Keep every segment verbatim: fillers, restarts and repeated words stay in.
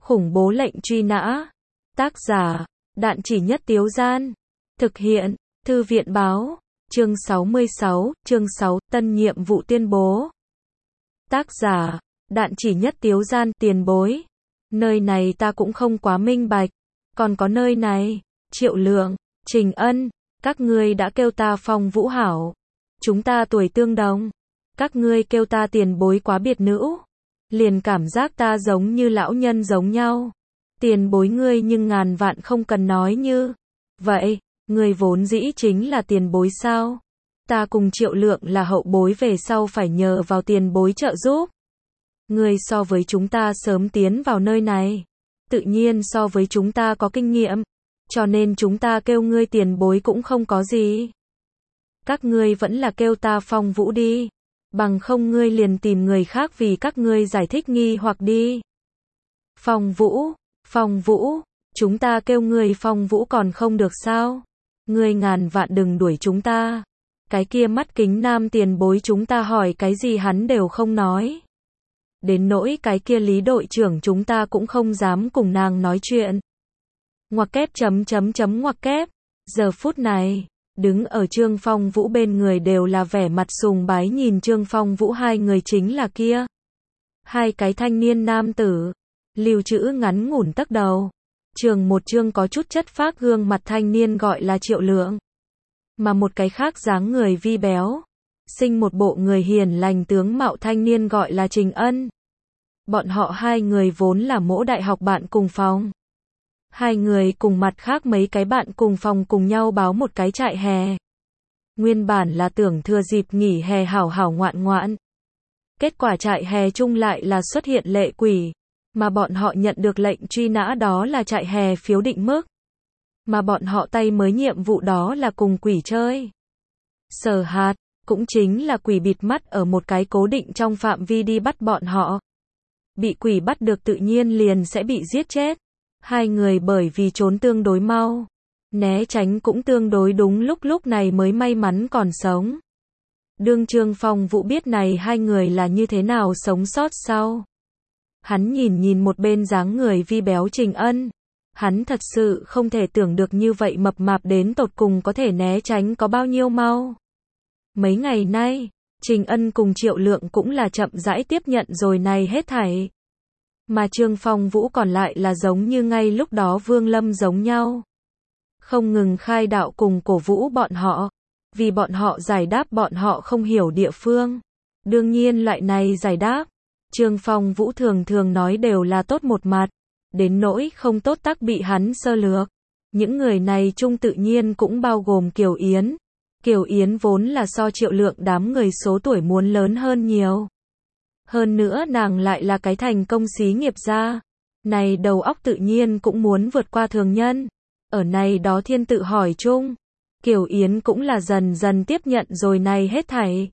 Khủng bố lệnh truy nã. Tác giả, Đạn Chỉ Nhất Tiếu Gian. Thực hiện, Thư viện báo. Chương sáu mươi sáu, chương sáu, tân nhiệm vụ tuyên bố. Tác giả, Đạn Chỉ Nhất Tiếu Gian. Tiền bối. Nơi này ta cũng không quá minh bạch. Còn có nơi này, Triệu Lượng, Trình Ân, các ngươi đã kêu ta Phong Vũ hảo. Chúng ta tuổi tương đồng. Các ngươi kêu ta tiền bối quá biệt nữ. Liền cảm giác ta giống như lão nhân giống nhau. Tiền bối ngươi nhưng ngàn vạn không cần nói như vậy, ngươi vốn dĩ chính là tiền bối sao? Ta cùng Triệu Lượng là hậu bối, về sau phải nhờ vào tiền bối trợ giúp. Ngươi so với chúng ta sớm tiến vào nơi này, tự nhiên so với chúng ta có kinh nghiệm, cho nên chúng ta kêu ngươi tiền bối cũng không có gì. Các ngươi vẫn là kêu ta Phong Vũ đi, bằng không ngươi liền tìm người khác vì các ngươi giải thích nghi hoặc đi. Phong Vũ, Phong Vũ, chúng ta kêu ngươi Phong Vũ còn không được sao? Ngươi ngàn vạn đừng đuổi chúng ta. Cái kia mắt kính nam tiền bối chúng ta hỏi cái gì hắn đều không nói. Đến nỗi cái kia Lý đội trưởng chúng ta cũng không dám cùng nàng nói chuyện. Ngoặc kép chấm chấm chấm ngoặc kép. Giờ phút này, đứng ở Trương Phong Vũ bên người đều là vẻ mặt sùng bái nhìn Trương Phong Vũ, hai người chính là kia. Hai cái thanh niên nam tử, lưu trữ ngắn ngủn tấc đầu. Trường một trương có chút chất phác gương mặt thanh niên gọi là Triệu Lượng. Mà một cái khác dáng người vi béo, sinh một bộ người hiền lành tướng mạo thanh niên gọi là Trình Ân. Bọn họ hai người vốn là mỗ đại học bạn cùng phòng. Hai người cùng mặt khác mấy cái bạn cùng phòng cùng nhau báo một cái trại hè. Nguyên bản là tưởng thừa dịp nghỉ hè hảo hảo ngoạn ngoạn. Kết quả trại hè chung lại là xuất hiện lệ quỷ. Mà bọn họ nhận được lệnh truy nã đó là trại hè phiếu định mức. Mà bọn họ tay mới nhiệm vụ đó là cùng quỷ chơi. Sở hạt, cũng chính là quỷ bịt mắt ở một cái cố định trong phạm vi đi bắt bọn họ. Bị quỷ bắt được tự nhiên liền sẽ bị giết chết. Hai người bởi vì trốn tương đối mau, né tránh cũng tương đối đúng lúc, lúc này mới may mắn còn sống. Đương Trương Phong Vũ biết này hai người là như thế nào sống sót sau. Hắn nhìn nhìn một bên dáng người vi béo Trình Ân. Hắn thật sự không thể tưởng được như vậy mập mạp đến tột cùng có thể né tránh có bao nhiêu mau. Mấy ngày nay, Trình Ân cùng Triệu Lượng cũng là chậm rãi tiếp nhận rồi này hết thảy. Mà Trương Phong Vũ còn lại là giống như ngay lúc đó Vương Lâm giống nhau. Không ngừng khai đạo cùng cổ vũ bọn họ. Vì bọn họ giải đáp bọn họ không hiểu địa phương. Đương nhiên loại này giải đáp, Trương Phong Vũ thường thường nói đều là tốt một mặt. Đến nỗi không tốt tắc bị hắn sơ lược. Những người này chung tự nhiên cũng bao gồm Kiều Yến. Kiều Yến vốn là so Triệu Lượng đám người số tuổi muốn lớn hơn nhiều. Hơn nữa nàng lại là cái thành công xí nghiệp gia. Này đầu óc tự nhiên cũng muốn vượt qua thường nhân. Ở này đó thiên tự hỏi chung, Kiều Yến cũng là dần dần tiếp nhận rồi này hết thảy.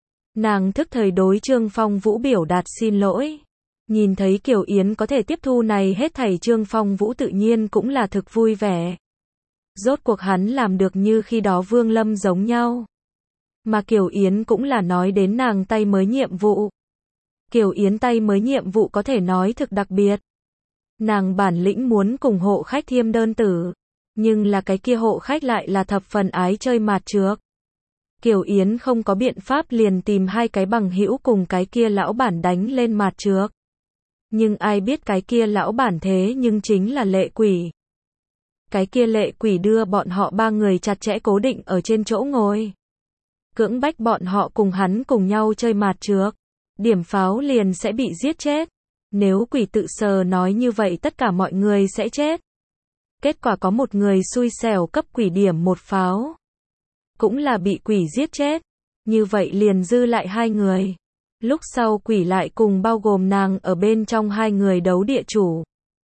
Nàng thức thời đối Trương Phong Vũ biểu đạt xin lỗi. Nhìn thấy Kiều Yến có thể tiếp thu này hết thảy, Trương Phong Vũ tự nhiên cũng là thực vui vẻ. Rốt cuộc hắn làm được như khi đó Vương Lâm giống nhau. Mà Kiều Yến cũng là nói đến nàng tay mới nhiệm vụ. Kiều Yến tay mới nhiệm vụ có thể nói thực đặc biệt. Nàng bản lĩnh muốn cùng hộ khách thiêm đơn tử. Nhưng là cái kia hộ khách lại là thập phần ái chơi mạt trược. Kiều Yến không có biện pháp liền tìm hai cái bằng hữu cùng cái kia lão bản đánh lên mạt trược. Nhưng ai biết cái kia lão bản thế nhưng chính là lệ quỷ. Cái kia lệ quỷ đưa bọn họ ba người chặt chẽ cố định ở trên chỗ ngồi. Cưỡng bách bọn họ cùng hắn cùng nhau chơi mạt trược. Điểm pháo liền sẽ bị giết chết. Nếu quỷ tự sờ nói như vậy tất cả mọi người sẽ chết. Kết quả có một người xui xẻo cấp quỷ điểm một pháo. Cũng là bị quỷ giết chết. Như vậy liền dư lại hai người. Lúc sau quỷ lại cùng bao gồm nàng ở bên trong hai người đấu địa chủ.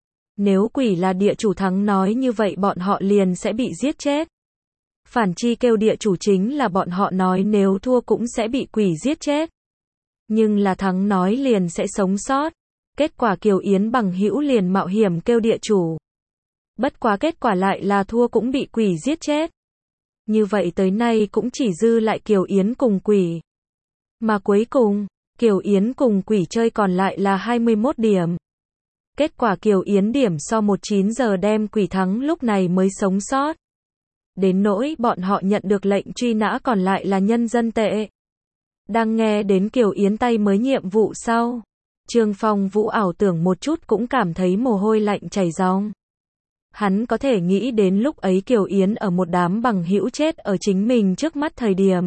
Nếu quỷ là địa chủ thắng nói như vậy bọn họ liền sẽ bị giết chết. Phản chi kêu địa chủ chính là bọn họ nói nếu thua cũng sẽ bị quỷ giết chết. Nhưng là thắng nói liền sẽ sống sót. Kết quả Kiều Yến bằng hữu liền mạo hiểm kêu địa chủ. Bất quá kết quả lại là thua cũng bị quỷ giết chết. Như vậy tới nay cũng chỉ dư lại Kiều Yến cùng quỷ. Mà cuối cùng, Kiều Yến cùng quỷ chơi còn lại là hai mươi mốt điểm. Kết quả Kiều Yến điểm so một chín giờ đem quỷ thắng lúc này mới sống sót. Đến nỗi bọn họ nhận được lệnh truy nã còn lại là nhân dân tệ. Đang nghe đến Kiều Yến tay mới nhiệm vụ sau. Trương Phong Vũ ảo tưởng một chút cũng cảm thấy mồ hôi lạnh chảy ròng. Hắn có thể nghĩ đến lúc ấy Kiều Yến ở một đám bằng hữu chết ở chính mình trước mắt thời điểm.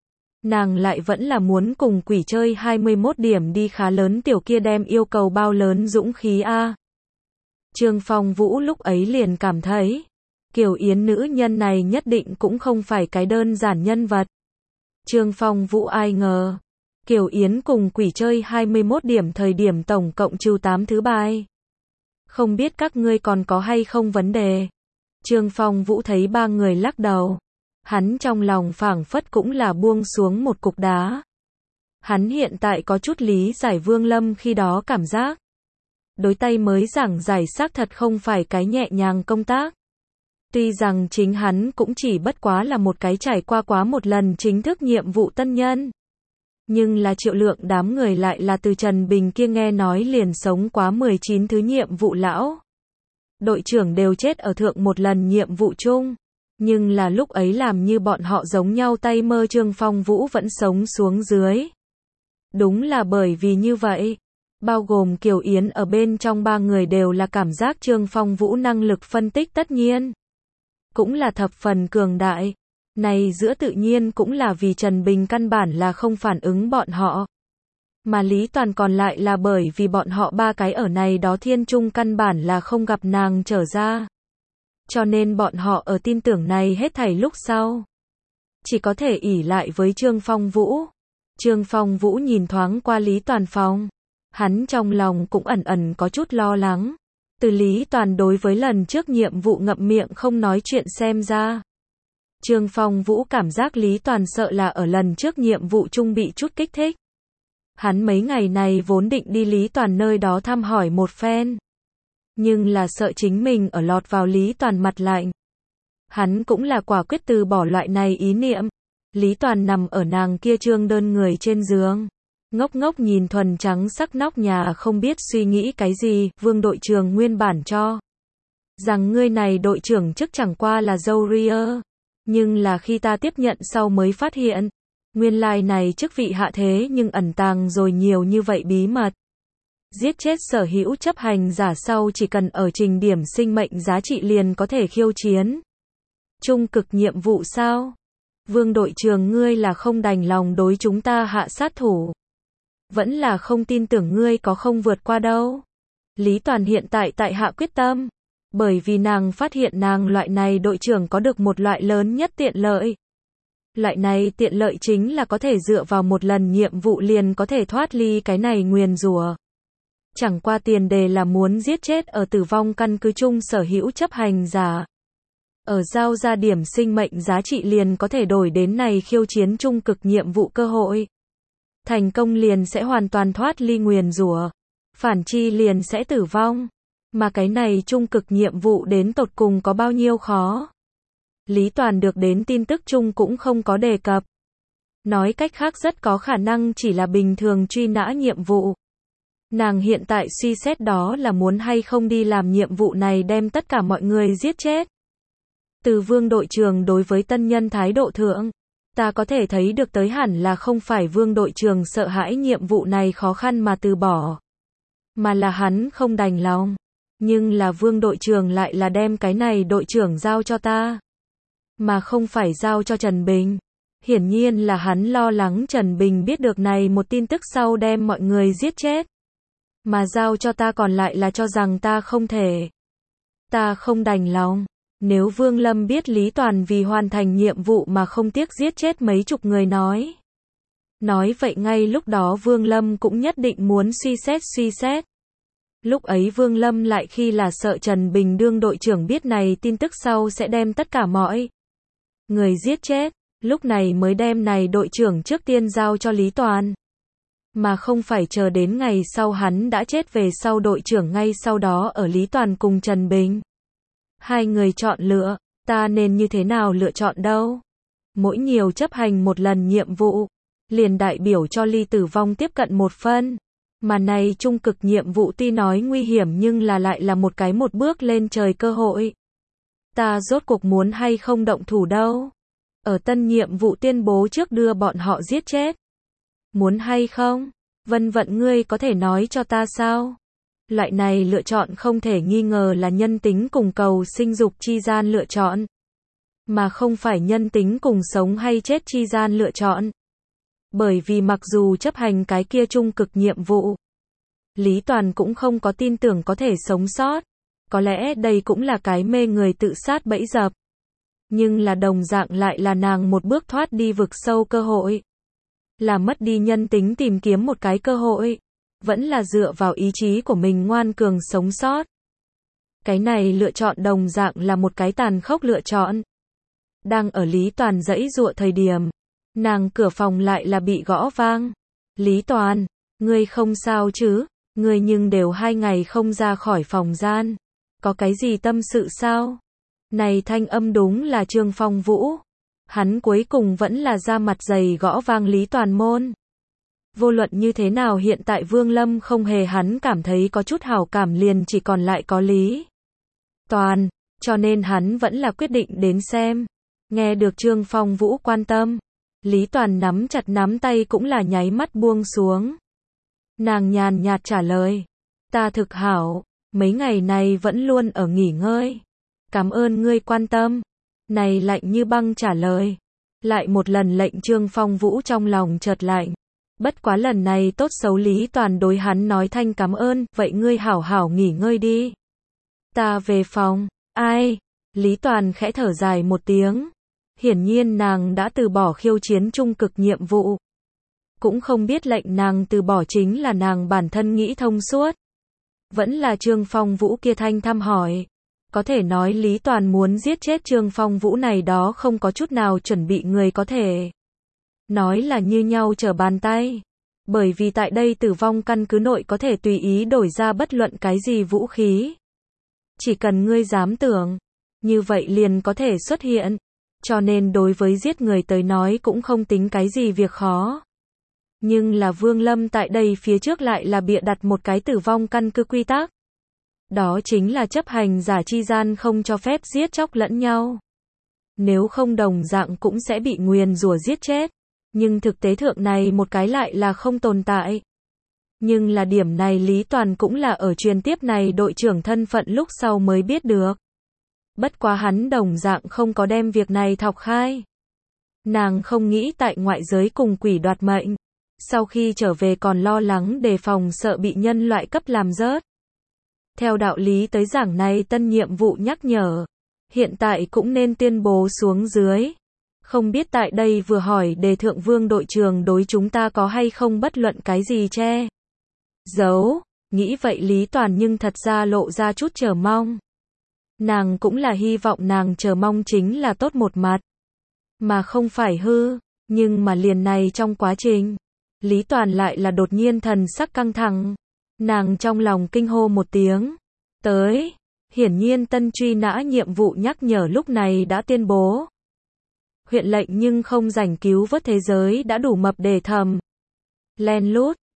Nàng lại vẫn là muốn cùng quỷ chơi hai mươi mốt điểm đi khá lớn tiểu kia đem yêu cầu bao lớn dũng khí a. Trương Phong Vũ lúc ấy liền cảm thấy, Kiều Yến nữ nhân này nhất định cũng không phải cái đơn giản nhân vật. Trương Phong Vũ ai ngờ, Kiều Yến cùng quỷ chơi hai mươi mốt điểm thời điểm tổng cộng trừ tám thứ bài. Không biết các ngươi còn có hay không vấn đề. Trương Phong Vũ thấy ba người lắc đầu. Hắn trong lòng phảng phất cũng là buông xuống một cục đá. Hắn hiện tại có chút lý giải Vương Lâm khi đó cảm giác. Đối tay mới giảng giải xác thật không phải cái nhẹ nhàng công tác. Tuy rằng chính hắn cũng chỉ bất quá là một cái trải qua quá một lần chính thức nhiệm vụ tân nhân. Nhưng là Triệu Lượng đám người lại là từ Trần Bình kia nghe nói liền sống quá mười chín thứ nhiệm vụ lão. Đội trưởng đều chết ở thượng một lần nhiệm vụ chung. Nhưng là lúc ấy làm như bọn họ giống nhau tay mơ Trương Phong Vũ vẫn sống xuống dưới. Đúng là bởi vì như vậy. Bao gồm Kiều Yến ở bên trong ba người đều là cảm giác Trương Phong Vũ năng lực phân tích tất nhiên. Cũng là thập phần cường đại. Này giữa tự nhiên cũng là vì Trần Bình căn bản là không phản ứng bọn họ. Mà Lý Toàn còn lại là bởi vì bọn họ ba cái ở này đó thiên trung căn bản là không gặp nàng trở ra. Cho nên bọn họ ở tin tưởng này hết thảy lúc sau. Chỉ có thể ỷ lại với Trương Phong Vũ. Trương Phong Vũ nhìn thoáng qua Lý Toàn phòng. Hắn trong lòng cũng ẩn ẩn có chút lo lắng. Từ Lý Toàn đối với lần trước nhiệm vụ ngậm miệng không nói chuyện xem ra. Trương Phong Vũ cảm giác Lý Toàn sợ là ở lần trước nhiệm vụ chung bị chút kích thích. Hắn mấy ngày này vốn định đi Lý Toàn nơi đó thăm hỏi một phen. Nhưng là sợ chính mình ở lọt vào Lý Toàn mặt lạnh. Hắn cũng là quả quyết từ bỏ loại này ý niệm. Lý Toàn nằm ở nàng kia trương đơn người trên giường. Ngốc ngốc nhìn thuần trắng sắc nóc nhà không biết suy nghĩ cái gì, Vương đội trưởng nguyên bản cho. Rằng ngươi này đội trưởng chức chẳng qua là dâu ria. Nhưng là khi ta tiếp nhận sau mới phát hiện. Nguyên lai này chức vị hạ thế nhưng ẩn tàng rồi nhiều như vậy bí mật. Giết chết sở hữu chấp hành giả sau chỉ cần ở trình điểm sinh mệnh giá trị liền có thể khiêu chiến. Trung cực nhiệm vụ sao? Vương đội trưởng ngươi là không đành lòng đối chúng ta hạ sát thủ. Vẫn là không tin tưởng ngươi có không vượt qua đâu. Lý Toàn hiện tại tại hạ quyết tâm. Bởi vì nàng phát hiện nàng loại này đội trưởng có được một loại lớn nhất tiện lợi. Loại này tiện lợi chính là có thể dựa vào một lần nhiệm vụ liền có thể thoát ly cái này nguyền rủa. Chẳng qua tiền đề là muốn giết chết ở tử vong căn cứ chung sở hữu chấp hành giả. Ở giao ra điểm sinh mệnh giá trị liền có thể đổi đến này khiêu chiến trung cực nhiệm vụ cơ hội. Thành công liền sẽ hoàn toàn thoát ly nguyền rủa. Phản chi liền sẽ tử vong. Mà cái này trung cực nhiệm vụ đến tột cùng có bao nhiêu khó. Lý Toàn được đến tin tức chung cũng không có đề cập. Nói cách khác rất có khả năng chỉ là bình thường truy nã nhiệm vụ. Nàng hiện tại suy xét đó là muốn hay không đi làm nhiệm vụ này đem tất cả mọi người giết chết. Từ Vương đội trưởng đối với tân nhân thái độ thượng, ta có thể thấy được tới hẳn là không phải Vương đội trưởng sợ hãi nhiệm vụ này khó khăn mà từ bỏ. Mà là hắn không đành lòng. Nhưng là Vương đội trưởng lại là đem cái này đội trưởng giao cho ta. Mà không phải giao cho Trần Bình. Hiển nhiên là hắn lo lắng Trần Bình biết được này một tin tức sau đem mọi người giết chết. Mà giao cho ta còn lại là cho rằng ta không thể. Ta không đành lòng. Nếu Vương Lâm biết Lý Toàn vì hoàn thành nhiệm vụ mà không tiếc giết chết mấy chục người nói. Nói vậy ngay lúc đó Vương Lâm cũng nhất định muốn suy xét suy xét. Lúc ấy Vương Lâm lại khi là sợ Trần Bình đương đội trưởng biết này tin tức sau sẽ đem tất cả mọi người giết chết. Lúc này mới đem này đội trưởng trước tiên giao cho Lý Toàn. Mà không phải chờ đến ngày sau hắn đã chết về sau đội trưởng ngay sau đó ở Lý Toàn cùng Trần Bình. Hai người chọn lựa, ta nên như thế nào lựa chọn đâu? Mỗi nhiều chấp hành một lần nhiệm vụ, liền đại biểu cho ly tử vong tiếp cận một phân. Mà này trung cực nhiệm vụ tuy nói nguy hiểm nhưng là lại là một cái một bước lên trời cơ hội. Ta rốt cuộc muốn hay không động thủ đâu. Ở tân nhiệm vụ tuyên bố trước đưa bọn họ giết chết. Muốn hay không? Vân Vận ngươi có thể nói cho ta sao? Loại này lựa chọn không thể nghi ngờ là nhân tính cùng cầu sinh dục chi gian lựa chọn. Mà không phải nhân tính cùng sống hay chết chi gian lựa chọn. Bởi vì mặc dù chấp hành cái kia trung cực nhiệm vụ, Lý Toàn cũng không có tin tưởng có thể sống sót. Có lẽ đây cũng là cái mê người tự sát bẫy dập. Nhưng là đồng dạng lại là nàng một bước thoát đi vực sâu cơ hội. Là mất đi nhân tính tìm kiếm một cái cơ hội. Vẫn là dựa vào ý chí của mình ngoan cường sống sót. Cái này lựa chọn đồng dạng là một cái tàn khốc lựa chọn. Đang ở Lý Toàn giãy giụa thời điểm, nàng cửa phòng lại là bị gõ vang. Lý Toàn, ngươi không sao chứ? Ngươi nhưng đều hai ngày không ra khỏi phòng gian. Có cái gì tâm sự sao? Này thanh âm đúng là Trương Phong Vũ. Hắn cuối cùng vẫn là ra mặt dày gõ vang Lý Toàn môn. Vô luận như thế nào hiện tại Vương Lâm không hề hắn cảm thấy có chút hảo cảm liền chỉ còn lại có Lý Toàn. Cho nên hắn vẫn là quyết định đến xem. Nghe được Trương Phong Vũ quan tâm. Lý Toàn nắm chặt nắm tay cũng là nháy mắt buông xuống. Nàng nhàn nhạt trả lời. Ta thực hảo. Mấy ngày này vẫn luôn ở nghỉ ngơi. Cảm ơn ngươi quan tâm. Này lạnh như băng trả lời. Lại một lần lệnh Trương Phong Vũ trong lòng chợt lạnh. Bất quá lần này tốt xấu Lý Toàn đối hắn nói thanh cảm ơn. Vậy ngươi hảo hảo nghỉ ngơi đi. Ta về phòng. Ai? Lý Toàn khẽ thở dài một tiếng. Hiển nhiên nàng đã từ bỏ khiêu chiến trung cực nhiệm vụ. Cũng không biết lệnh nàng từ bỏ chính là nàng bản thân nghĩ thông suốt. Vẫn là Trương Phong Vũ kia thanh thăm hỏi. Có thể nói Lý Toàn muốn giết chết Trương Phong Vũ này đó không có chút nào chuẩn bị người có thể. Nói là như nhau trở bàn tay. Bởi vì tại đây tử vong căn cứ nội có thể tùy ý đổi ra bất luận cái gì vũ khí. Chỉ cần ngươi dám tưởng. Như vậy liền có thể xuất hiện. Cho nên đối với giết người tới nói cũng không tính cái gì việc khó. Nhưng là Vương Lâm tại đây phía trước lại là bịa đặt một cái tử vong căn cứ quy tắc. Đó chính là chấp hành giả chi gian không cho phép giết chóc lẫn nhau. Nếu không đồng dạng cũng sẽ bị nguyền rủa giết chết. Nhưng thực tế thượng này một cái lại là không tồn tại. Nhưng là điểm này Lý Toàn cũng là ở truyền tiếp này đội trưởng thân phận lúc sau mới biết được. Bất quá hắn đồng dạng không có đem việc này thọc khai. Nàng không nghĩ tại ngoại giới cùng quỷ đoạt mệnh. Sau khi trở về còn lo lắng đề phòng sợ bị nhân loại cấp làm rớt. Theo đạo lý tới giảng này tân nhiệm vụ nhắc nhở. Hiện tại cũng nên tuyên bố xuống dưới. Không biết tại đây vừa hỏi đề thượng Vương đội trưởng đối chúng ta có hay không bất luận cái gì che giấu. Nghĩ vậy Lý Toàn nhưng thật ra lộ ra chút chờ mong. Nàng cũng là hy vọng nàng chờ mong chính là tốt một mặt. Mà không phải hư. Nhưng mà liền này trong quá trình. Lý Toàn lại là đột nhiên thần sắc căng thẳng. Nàng trong lòng kinh hô một tiếng. Tới. Hiển nhiên tân truy nã nhiệm vụ nhắc nhở lúc này đã tuyên bố. Huyện lệnh nhưng không rảnh cứu vớt thế giới đã đủ mập để thầm. Len lút.